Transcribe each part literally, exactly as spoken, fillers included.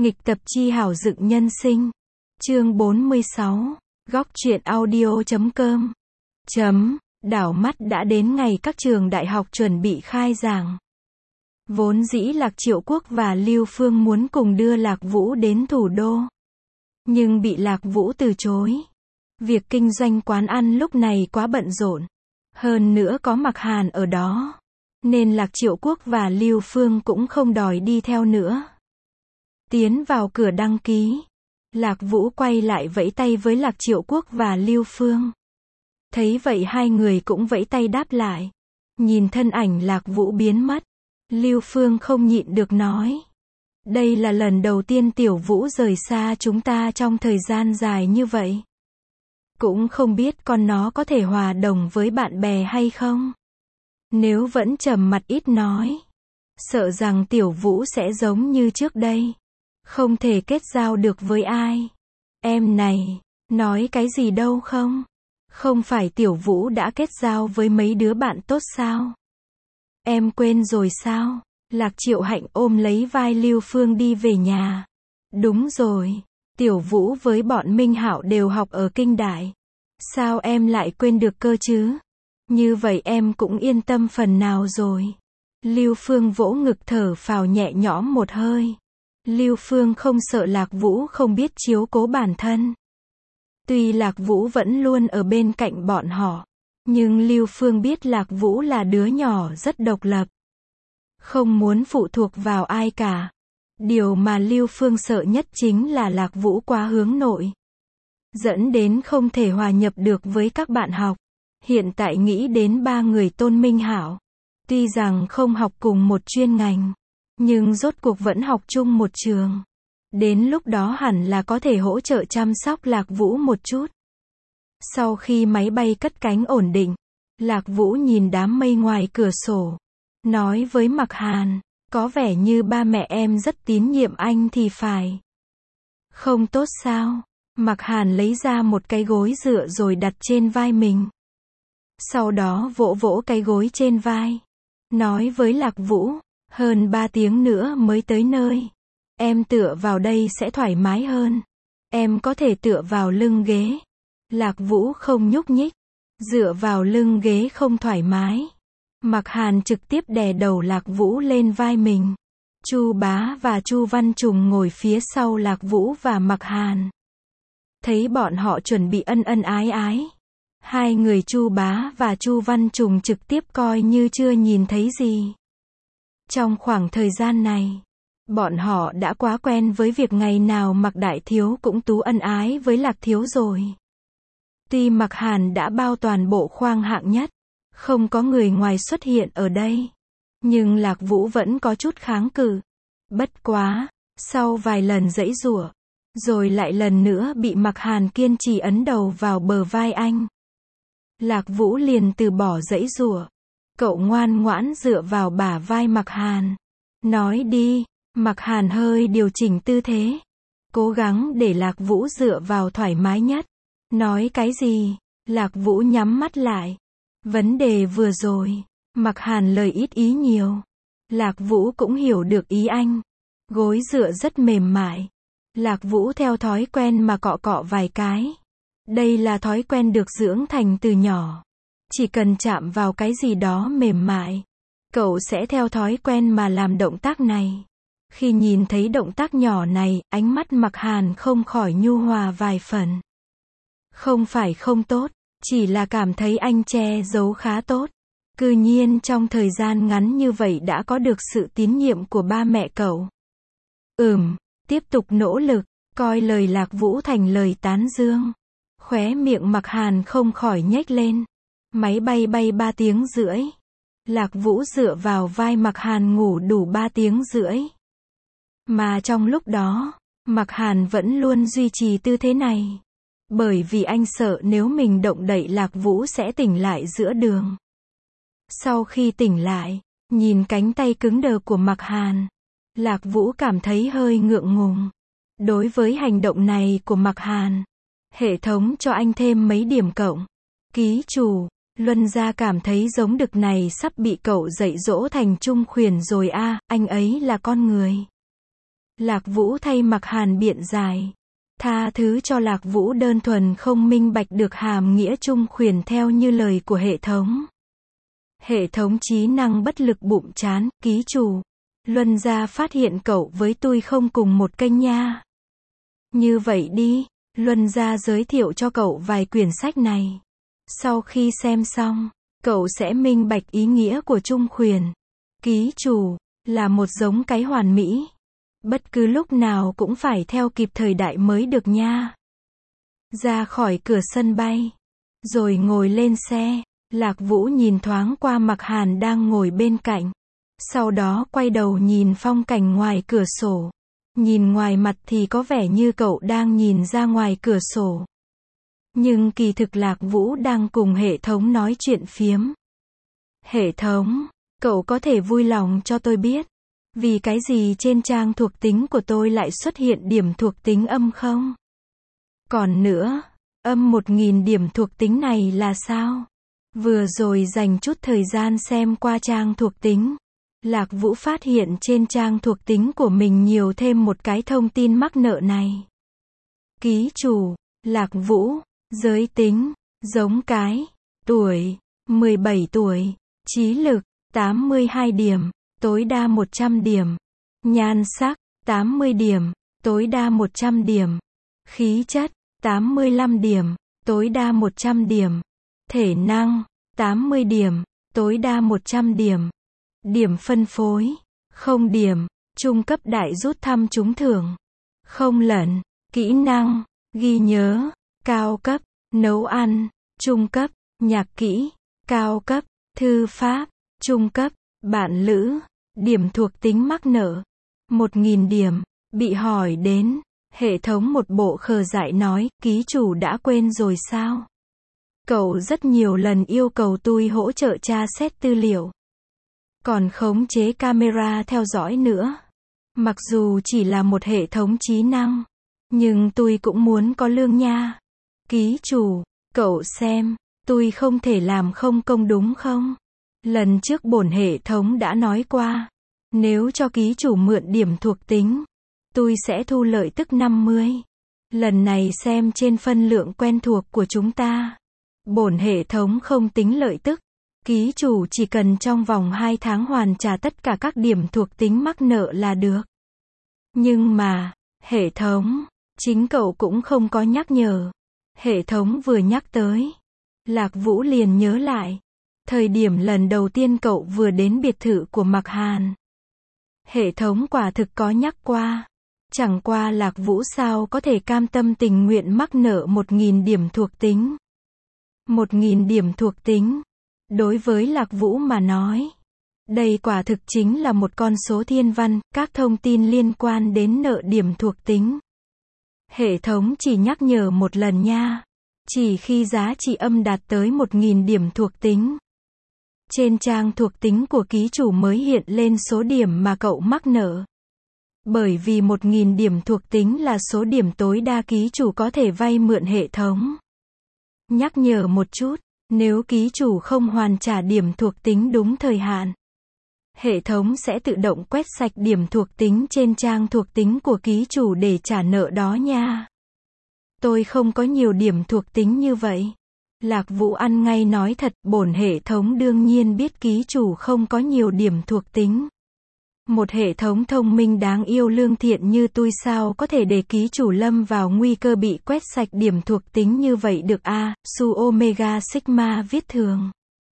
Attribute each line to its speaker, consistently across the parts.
Speaker 1: Nghịch tập chi hảo dựng nhân sinh. Chương bốn mươi sáu. Góc truyện audio chấm com. Chấm. Đảo mắt đã đến ngày các trường đại học chuẩn bị khai giảng. Vốn dĩ Lạc Triệu Quốc và Lưu Phương muốn cùng đưa Lạc Vũ đến thủ đô. Nhưng bị Lạc Vũ từ chối. Việc kinh doanh quán ăn lúc này quá bận rộn. Hơn nữa có Mạc Hàn ở đó. Nên Lạc Triệu Quốc và Lưu Phương cũng không đòi đi theo nữa. Tiến vào cửa đăng ký. Lạc Vũ quay lại vẫy tay với Lạc Triệu Quốc và Lưu Phương. Thấy vậy hai người cũng vẫy tay đáp lại. Nhìn thân ảnh Lạc Vũ biến mất. Lưu Phương không nhịn được nói. Đây là lần đầu tiên Tiểu Vũ rời xa chúng ta trong thời gian dài như vậy. Cũng không biết con nó có thể hòa đồng với bạn bè hay không. Nếu vẫn trầm mặt ít nói. Sợ rằng Tiểu Vũ sẽ giống như trước đây. Không thể kết giao được với ai. Em này, nói cái gì đâu không? Không phải Tiểu Vũ đã kết giao với mấy đứa bạn tốt sao? Em quên rồi sao? Lạc Triệu Hạnh ôm lấy vai Lưu Phương đi về nhà. Đúng rồi, Tiểu Vũ với bọn Minh Hạo đều học ở Kinh Đại. Sao em lại quên được cơ chứ? Như vậy em cũng yên tâm phần nào rồi. Lưu Phương vỗ ngực thở phào nhẹ nhõm một hơi. Lưu Phương không sợ Lạc Vũ không biết chiếu cố bản thân. Tuy Lạc Vũ vẫn luôn ở bên cạnh bọn họ, nhưng Lưu Phương biết Lạc Vũ là đứa nhỏ rất độc lập. Không muốn phụ thuộc vào ai cả. Điều mà Lưu Phương sợ nhất chính là Lạc Vũ quá hướng nội. Dẫn đến không thể hòa nhập được với các bạn học. Hiện tại nghĩ đến ba người Tôn Minh Hạo. Tuy rằng không học cùng một chuyên ngành. Nhưng rốt cuộc vẫn học chung một trường. Đến lúc đó hẳn là có thể hỗ trợ chăm sóc Lạc Vũ một chút. Sau khi máy bay cất cánh ổn định, Lạc Vũ nhìn đám mây ngoài cửa sổ. Nói với Mạc Hàn, có vẻ như ba mẹ em rất tín nhiệm anh thì phải. Không tốt sao? Mạc Hàn lấy ra một cái gối dựa rồi đặt trên vai mình. Sau đó vỗ vỗ cái gối trên vai. Nói với Lạc Vũ, hơn ba tiếng nữa mới tới nơi. Em tựa vào đây sẽ thoải mái hơn. Em có thể tựa vào lưng ghế. Lạc Vũ không nhúc nhích. Dựa vào lưng ghế không thoải mái. Mạc Hàn trực tiếp đè đầu Lạc Vũ lên vai mình. Chu Bá và Chu Văn Trùng ngồi phía sau Lạc Vũ và Mạc Hàn. Thấy bọn họ chuẩn bị ân ân ái ái. Hai người Chu Bá và Chu Văn Trùng trực tiếp coi như chưa nhìn thấy gì. Trong khoảng thời gian này, bọn họ đã quá quen với việc ngày nào Mạc Đại Thiếu cũng tú ân ái với Lạc Thiếu rồi. Tuy Mạc Hàn đã bao toàn bộ khoang hạng nhất, không có người ngoài xuất hiện ở đây. Nhưng Lạc Vũ vẫn có chút kháng cự. Bất quá, sau vài lần giãy giụa, rồi lại lần nữa bị Mạc Hàn kiên trì ấn đầu vào bờ vai anh. Lạc Vũ liền từ bỏ giãy giụa. Cậu ngoan ngoãn dựa vào bả vai Mạc Hàn. Nói đi. Mạc Hàn hơi điều chỉnh tư thế. Cố gắng để Lạc Vũ dựa vào thoải mái nhất. Nói cái gì? Lạc Vũ nhắm mắt lại. Vấn đề vừa rồi. Mạc Hàn lời ít ý nhiều. Lạc Vũ cũng hiểu được ý anh. Gối dựa rất mềm mại. Lạc Vũ theo thói quen mà cọ cọ vài cái. Đây là thói quen được dưỡng thành từ nhỏ. Chỉ cần chạm vào cái gì đó mềm mại, cậu sẽ theo thói quen mà làm động tác này. Khi nhìn thấy động tác nhỏ này, ánh mắt Mạc Hàn không khỏi nhu hòa vài phần. Không phải không tốt, chỉ là cảm thấy anh che giấu khá tốt. Cư nhiên trong thời gian ngắn như vậy đã có được sự tín nhiệm của ba mẹ cậu. Ừm, tiếp tục nỗ lực, coi lời Lạc Vũ thành lời tán dương. Khóe miệng Mạc Hàn không khỏi nhếch lên. Máy bay bay ba tiếng rưỡi. Lạc Vũ dựa vào vai Mạc Hàn ngủ đủ ba tiếng rưỡi. Mà trong lúc đó, Mạc Hàn vẫn luôn duy trì tư thế này. Bởi vì anh sợ nếu mình động đậy Lạc Vũ sẽ tỉnh lại giữa đường. Sau khi tỉnh lại, nhìn cánh tay cứng đờ của Mạc Hàn, Lạc Vũ cảm thấy hơi ngượng ngùng. Đối với hành động này của Mạc Hàn, hệ thống cho anh thêm mấy điểm cộng. Ký chủ, Luân gia cảm thấy giống đực này sắp bị cậu dạy dỗ thành trung khuyển rồi a, à, anh ấy là con người. Lạc Vũ thay Mạc Hàn biện giải. Tha thứ cho Lạc Vũ đơn thuần không minh bạch được hàm nghĩa trung khuyển theo như lời của hệ thống. Hệ thống trí năng bất lực bụng chán, ký chủ. Luân gia phát hiện cậu với tôi không cùng một kênh nha. Như vậy đi, Luân gia giới thiệu cho cậu vài quyển sách này. Sau khi xem xong, cậu sẽ minh bạch ý nghĩa của trung khuyển. Ký chủ, là một giống cái hoàn mỹ. Bất cứ lúc nào cũng phải theo kịp thời đại mới được nha. Ra khỏi cửa sân bay, rồi ngồi lên xe, Lạc Vũ nhìn thoáng qua Mạc Hàn đang ngồi bên cạnh. Sau đó quay đầu nhìn phong cảnh ngoài cửa sổ. Nhìn ngoài mặt thì có vẻ như cậu đang nhìn ra ngoài cửa sổ. Nhưng kỳ thực Lạc Vũ đang cùng hệ thống nói chuyện phiếm. Hệ thống, cậu có thể vui lòng cho tôi biết, vì cái gì trên trang thuộc tính của tôi lại xuất hiện điểm thuộc tính âm không? Còn nữa, âm một nghìn điểm thuộc tính này là sao? Vừa rồi dành chút thời gian xem qua trang thuộc tính. Lạc Vũ phát hiện trên trang thuộc tính của mình nhiều thêm một cái thông tin mắc nợ này. Ký chủ, Lạc Vũ, giới tính, giống cái, tuổi, mười bảy tuổi, trí lực, tám mươi hai điểm, tối đa một trăm điểm, nhan sắc, tám mươi điểm, tối đa một trăm điểm, khí chất, tám mươi lăm điểm, tối đa một trăm điểm, thể năng, tám mươi điểm, tối đa một trăm điểm. Điểm phân phối, không điểm, trung cấp đại rút thăm trúng thưởng, không lận, kỹ năng, ghi nhớ, cao cấp, nấu ăn, trung cấp, nhạc kỹ, cao cấp, thư pháp, trung cấp, bạn lữ, điểm thuộc tính mắc nợ, một nghìn điểm, bị hỏi đến, hệ thống một bộ khờ dại nói, ký chủ đã quên rồi sao? Cậu rất nhiều lần yêu cầu tôi hỗ trợ tra xét tư liệu. Còn khống chế camera theo dõi nữa. Mặc dù chỉ là một hệ thống trí năng, nhưng tôi cũng muốn có lương nha. Ký chủ, cậu xem, tôi không thể làm không công đúng không? Lần trước bổn hệ thống đã nói qua, nếu cho ký chủ mượn điểm thuộc tính, tôi sẽ thu lợi tức năm mươi. Lần này xem trên phân lượng quen thuộc của chúng ta, bổn hệ thống không tính lợi tức. Ký chủ chỉ cần trong vòng hai tháng hoàn trả tất cả các điểm thuộc tính mắc nợ là được. Nhưng mà, hệ thống, chính cậu cũng không có nhắc nhở. Hệ thống vừa nhắc tới, Lạc Vũ liền nhớ lại. Thời điểm lần đầu tiên cậu vừa đến biệt thự của Mạc Hàn. Hệ thống quả thực có nhắc qua. Chẳng qua Lạc Vũ sao có thể cam tâm tình nguyện mắc nợ một nghìn điểm thuộc tính. Một nghìn điểm thuộc tính. Đối với Lạc Vũ mà nói, đây quả thực chính là một con số thiên văn, các thông tin liên quan đến nợ điểm thuộc tính. Hệ thống chỉ nhắc nhở một lần nha. Chỉ khi giá trị âm đạt tới một nghìn điểm thuộc tính. Trên trang thuộc tính của ký chủ mới hiện lên số điểm mà cậu mắc nợ. Bởi vì một nghìn điểm thuộc tính là số điểm tối đa ký chủ có thể vay mượn hệ thống. Nhắc nhở một chút. Nếu ký chủ không hoàn trả điểm thuộc tính đúng thời hạn, hệ thống sẽ tự động quét sạch điểm thuộc tính trên trang thuộc tính của ký chủ để trả nợ đó nha. Tôi không có nhiều điểm thuộc tính như vậy. Lạc Vũ ăn ngay nói thật, bổn hệ thống đương nhiên biết ký chủ không có nhiều điểm thuộc tính. Một hệ thống thông minh đáng yêu lương thiện như tôi sao có thể để ký chủ lâm vào nguy cơ bị quét sạch điểm thuộc tính như vậy được a? À, Su Omega Sigma viết thường.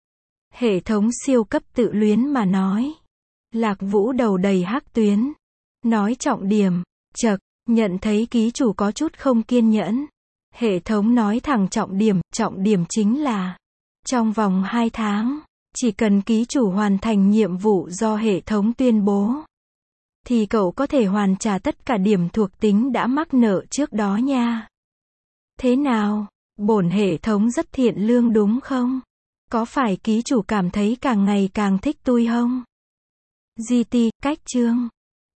Speaker 1: Hệ thống siêu cấp tự luyến mà nói. Lạc Vũ đầu đầy hắc tuyến. Nói trọng điểm, chậc, nhận thấy ký chủ có chút không kiên nhẫn. Hệ thống nói thẳng trọng điểm, trọng điểm chính là trong vòng hai tháng. Chỉ cần ký chủ hoàn thành nhiệm vụ do hệ thống tuyên bố, thì cậu có thể hoàn trả tất cả điểm thuộc tính đã mắc nợ trước đó nha. Thế nào? Bổn hệ thống rất thiện lương đúng không? Có phải ký chủ cảm thấy càng ngày càng thích tôi không? giê tê, cách chương